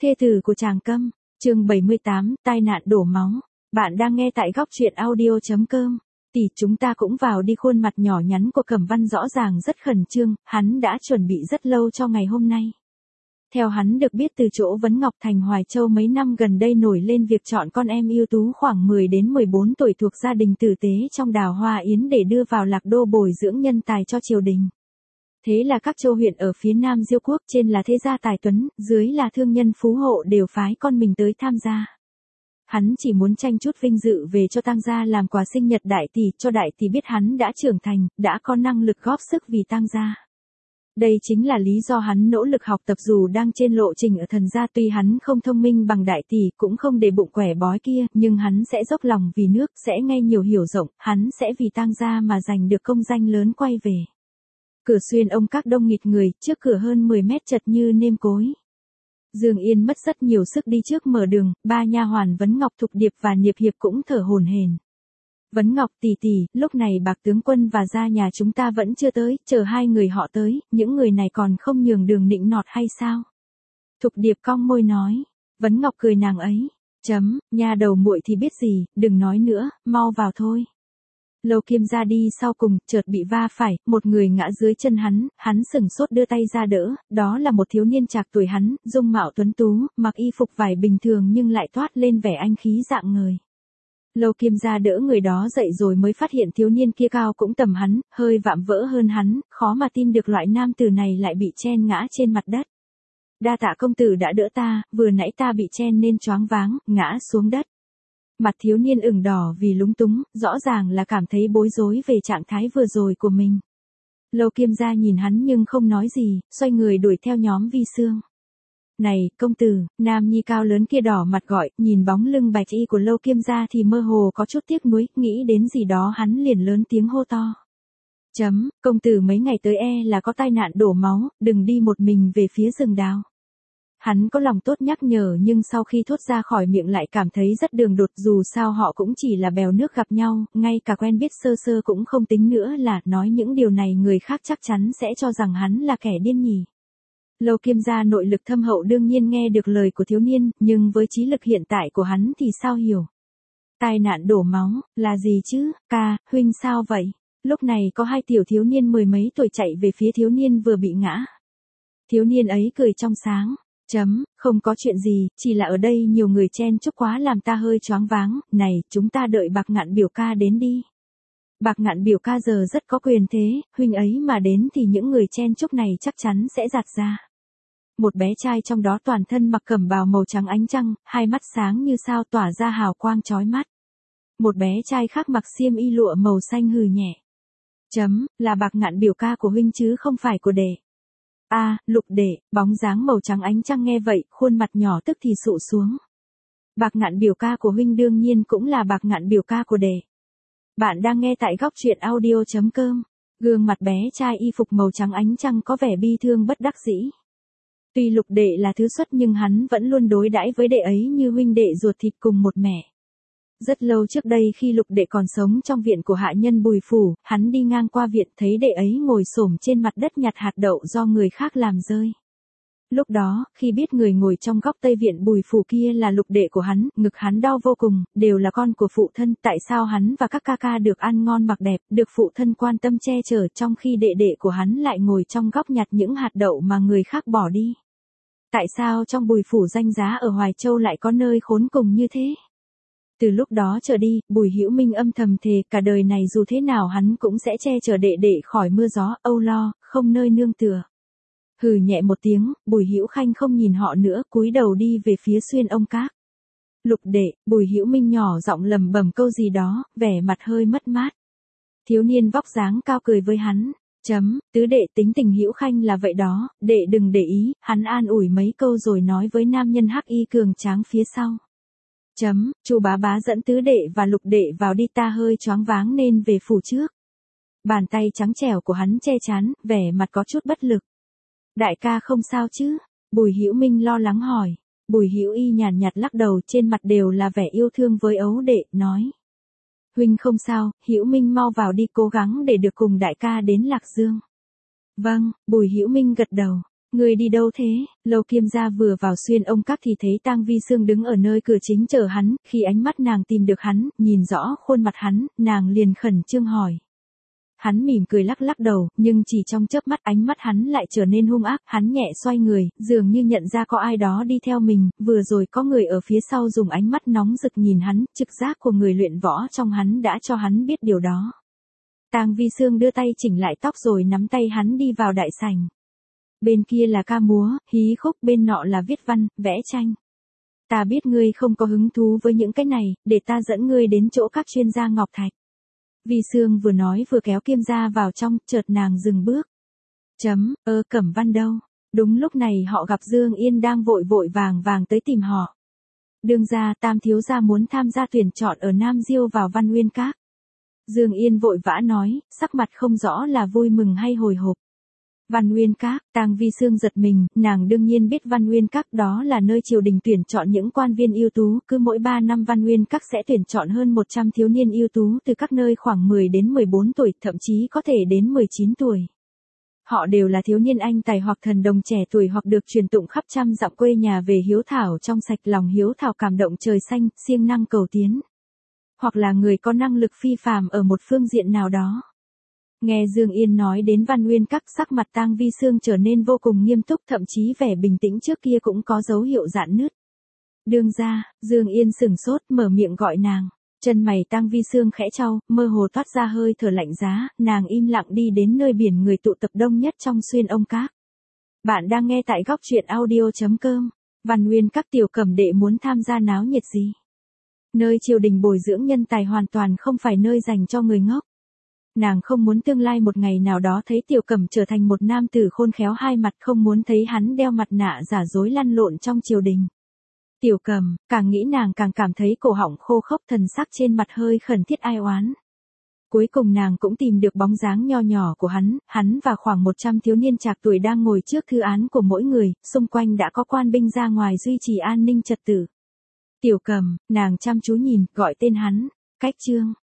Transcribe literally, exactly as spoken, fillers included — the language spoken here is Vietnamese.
Thê tử của Tràng Câm, chương bảy mươi tám, tai nạn đổ máu. Bạn đang nghe tại góc truyện audio chấm com. Tỷ chúng ta cũng vào đi, khuôn mặt nhỏ nhắn của Cẩm Văn rõ ràng rất khẩn trương, hắn đã chuẩn bị rất lâu cho ngày hôm nay. Theo hắn được biết từ chỗ Vấn Ngọc thành Hoài Châu mấy năm gần đây nổi lên việc chọn con em ưu tú khoảng mười đến mười bốn tuổi thuộc gia đình tử tế trong Đào Hoa Yến để đưa vào Lạc Đô bồi dưỡng nhân tài cho triều đình. Thế là các châu huyện ở phía Nam Diêu quốc, trên là thế gia tài tuấn, dưới là thương nhân phú hộ đều phái con mình tới tham gia. Hắn chỉ muốn tranh chút vinh dự về cho tang gia làm quà sinh nhật đại tỷ, cho đại tỷ biết hắn đã trưởng thành, đã có năng lực góp sức vì tang gia. Đây chính là lý do hắn nỗ lực học tập dù đang trên lộ trình ở thần gia. Tuy hắn không thông minh bằng đại tỷ, cũng không để bụng quẻ bói kia, nhưng hắn sẽ dốc lòng vì nước, sẽ nghe nhiều hiểu rộng, hắn sẽ vì tang gia mà giành được công danh lớn quay về. Cửa Xuyên ông các đông nghịt người, trước cửa hơn mười mét chật như nêm cối. Dương Yên mất rất nhiều sức đi trước mở đường, ba nha hoàn Vấn Ngọc, Thục Điệp và Niệp Hiệp cũng thở hổn hển. Vấn Ngọc tỷ tỷ, lúc này Bạc tướng quân và gia nhà chúng ta vẫn chưa tới, chờ hai người họ tới, những người này còn không nhường đường nịnh nọt hay sao? Thục Điệp cong môi nói. Vấn Ngọc cười nàng ấy. Chấm, nha đầu muội thì biết gì, đừng nói nữa, mau vào thôi. Lâu Kiêm ra đi sau cùng, chợt bị va phải, một người ngã dưới chân hắn, hắn sửng sốt đưa tay ra đỡ, đó là một thiếu niên trạc tuổi hắn, dung mạo tuấn tú, mặc y phục vải bình thường nhưng lại toát lên vẻ anh khí rạng ngời. Lâu Kiêm ra đỡ người đó dậy rồi mới phát hiện thiếu niên kia cao cũng tầm hắn, hơi vạm vỡ hơn hắn, khó mà tin được loại nam tử này lại bị chen ngã trên mặt đất. Đa tạ công tử đã đỡ ta, vừa nãy ta bị chen nên choáng váng, ngã xuống đất. Mặt thiếu niên ửng đỏ vì lúng túng, rõ ràng là cảm thấy bối rối về trạng thái vừa rồi của mình. Lâu Kiêm gia nhìn hắn nhưng không nói gì, xoay người đuổi theo nhóm Vi Sương. Này, công tử, nam nhi cao lớn kia đỏ mặt gọi, nhìn bóng lưng bạch y của Lâu Kiêm gia thì mơ hồ có chút tiếc nuối, nghĩ đến gì đó hắn liền lớn tiếng hô to. Chấm, công tử mấy ngày tới e là có tai nạn đổ máu, đừng đi một mình về phía rừng đào. Hắn có lòng tốt nhắc nhở nhưng sau khi thốt ra khỏi miệng lại cảm thấy rất đường đột, dù sao họ cũng chỉ là bèo nước gặp nhau, ngay cả quen biết sơ sơ cũng không tính nữa, là nói những điều này người khác chắc chắn sẽ cho rằng hắn là kẻ điên nhỉ. Lâu Kiêm gia nội lực thâm hậu đương nhiên nghe được lời của thiếu niên, nhưng với trí lực hiện tại của hắn thì sao hiểu. Tai nạn đổ máu, là gì chứ, ca, huynh sao vậy? Lúc này có hai tiểu thiếu niên mười mấy tuổi chạy về phía thiếu niên vừa bị ngã. Thiếu niên ấy cười trong sáng. Chấm, không có chuyện gì, chỉ là ở đây nhiều người chen chúc quá làm ta hơi choáng váng, này, chúng ta đợi Bạc Ngạn biểu ca đến đi. Bạc Ngạn biểu ca giờ rất có quyền thế, huynh ấy mà đến thì những người chen chúc này chắc chắn sẽ giạt ra. Một bé trai trong đó toàn thân mặc cẩm bào màu trắng ánh trăng, hai mắt sáng như sao tỏa ra hào quang chói mắt. Một bé trai khác mặc xiêm y lụa màu xanh hừ nhẹ. Chấm, là Bạc Ngạn biểu ca của huynh chứ không phải của đệ. A, à, Lục đệ, bóng dáng màu trắng ánh trăng nghe vậy, khuôn mặt nhỏ tức thì sụ xuống. Bạc Ngạn biểu ca của huynh đương nhiên cũng là Bạc Ngạn biểu ca của đệ. Bạn đang nghe tại góc truyện audio chấm com. Gương mặt bé trai y phục màu trắng ánh trăng có vẻ bi thương bất đắc dĩ. Tuy Lục đệ là thứ xuất nhưng hắn vẫn luôn đối đãi với đệ ấy như huynh đệ ruột thịt cùng một mẹ. Rất lâu trước đây khi Lục đệ còn sống trong viện của hạ nhân Bùi phủ, hắn đi ngang qua viện thấy đệ ấy ngồi xổm trên mặt đất nhặt hạt đậu do người khác làm rơi. Lúc đó, khi biết người ngồi trong góc tây viện Bùi phủ kia là Lục đệ của hắn, ngực hắn đau vô cùng, đều là con của phụ thân, tại sao hắn và các ca ca được ăn ngon mặc đẹp, được phụ thân quan tâm che chở, trong khi đệ đệ của hắn lại ngồi trong góc nhặt những hạt đậu mà người khác bỏ đi. Tại sao trong Bùi phủ danh giá ở Hoài Châu lại có nơi khốn cùng như thế? Từ lúc đó trở đi, Bùi Hữu Minh âm thầm thề cả đời này dù thế nào hắn cũng sẽ che chở đệ đệ khỏi mưa gió, âu lo, không nơi nương tựa. Hừ nhẹ một tiếng, Bùi Hữu Khanh không nhìn họ nữa, cúi đầu đi về phía Xuyên ông các. Lục đệ, Bùi Hữu Minh nhỏ giọng lẩm bẩm câu gì đó, vẻ mặt hơi mất mát. Thiếu niên vóc dáng cao cười với hắn. Chấm, tứ đệ tính tình Hữu Khanh là vậy đó, đệ đừng để ý, hắn an ủi mấy câu rồi nói với nam nhân hắc y cường tráng phía sau. Chấm, Chu bá bá dẫn tứ đệ và Lục đệ vào đi, ta hơi choáng váng nên về phủ trước. Bàn tay trắng trẻo của hắn che chắn, vẻ mặt có chút bất lực. Đại ca không sao chứ? Bùi Hữu Minh lo lắng hỏi. Bùi Hữu Y nhàn nhạt lắc đầu, trên mặt đều là vẻ yêu thương với ấu đệ, nói. Huynh không sao, Hữu Minh mau vào đi, cố gắng để được cùng đại ca đến Lạc Dương. Vâng, Bùi Hữu Minh gật đầu. Người đi đâu thế? Lâu Kiêm gia vừa vào xuyên ông các thì thấy Tang Vi Sương đứng ở nơi cửa chính chờ hắn, khi ánh mắt nàng tìm được hắn, nhìn rõ khuôn mặt hắn, nàng liền khẩn trương hỏi. Hắn mỉm cười lắc lắc đầu, nhưng chỉ trong chớp mắt ánh mắt hắn lại trở nên hung ác, hắn nhẹ xoay người, dường như nhận ra có ai đó đi theo mình, vừa rồi có người ở phía sau dùng ánh mắt nóng rực nhìn hắn, trực giác của người luyện võ trong hắn đã cho hắn biết điều đó. Tang Vi Sương đưa tay chỉnh lại tóc rồi nắm tay hắn đi vào đại sảnh. Bên kia là ca múa, hí khúc, bên nọ là viết văn, vẽ tranh. Ta biết ngươi không có hứng thú với những cái này, để ta dẫn ngươi đến chỗ các chuyên gia ngọc thạch. Vi Sương vừa nói vừa kéo Kiêm gia vào trong, chợt nàng dừng bước. Chấm, ơ Cẩm Văn đâu? Đúng lúc này họ gặp Dương Yên đang vội vội vàng vàng tới tìm họ. Đương gia, Tam thiếu gia muốn tham gia tuyển chọn ở Nam Diêu vào Văn Nguyên Các. Dương Yên vội vã nói, sắc mặt không rõ là vui mừng hay hồi hộp. Văn Nguyên Các, Tang Vi Sương giật mình, nàng đương nhiên biết Văn Nguyên Các đó là nơi triều đình tuyển chọn những quan viên ưu tú, cứ mỗi ba năm Văn Nguyên Các sẽ tuyển chọn hơn một trăm thiếu niên ưu tú từ các nơi khoảng mười đến mười bốn tuổi, thậm chí có thể đến mười chín tuổi. Họ đều là thiếu niên anh tài hoặc thần đồng trẻ tuổi hoặc được truyền tụng khắp trăm dặm quê nhà về hiếu thảo trong sạch lòng hiếu thảo cảm động trời xanh, siêng năng cầu tiến. Hoặc là người có năng lực phi phàm ở một phương diện nào đó. Nghe Dương Yên nói đến Văn Nguyên Các, sắc mặt Tang Vi Sương trở nên vô cùng nghiêm túc, thậm chí vẻ bình tĩnh trước kia cũng có dấu hiệu rạn nứt. Đương gia, Dương Yên sừng sốt mở miệng gọi nàng. Chân mày Tang Vi Sương khẽ chau, mơ hồ toát ra hơi thở lạnh giá, nàng im lặng đi đến nơi biển người tụ tập đông nhất trong xuyên ông các. Bạn đang nghe tại góc truyện audio chấm com. Văn Nguyên Các tiểu Cẩm đệ muốn tham gia náo nhiệt gì? Nơi triều đình bồi dưỡng nhân tài hoàn toàn không phải nơi dành cho người ngốc. Nàng không muốn tương lai một ngày nào đó thấy Tiểu Cẩm trở thành một nam tử khôn khéo hai mặt, không muốn thấy hắn đeo mặt nạ giả dối lăn lộn trong triều đình. Tiểu Cẩm, càng nghĩ nàng càng cảm thấy cổ họng khô khốc, thần sắc trên mặt hơi khẩn thiết ai oán. Cuối cùng nàng cũng tìm được bóng dáng nho nhỏ của hắn, hắn và khoảng một trăm thiếu niên trạc tuổi đang ngồi trước thư án của mỗi người, xung quanh đã có quan binh ra ngoài duy trì an ninh trật tự. Tiểu Cẩm, nàng chăm chú nhìn, gọi tên hắn, Cách Trương.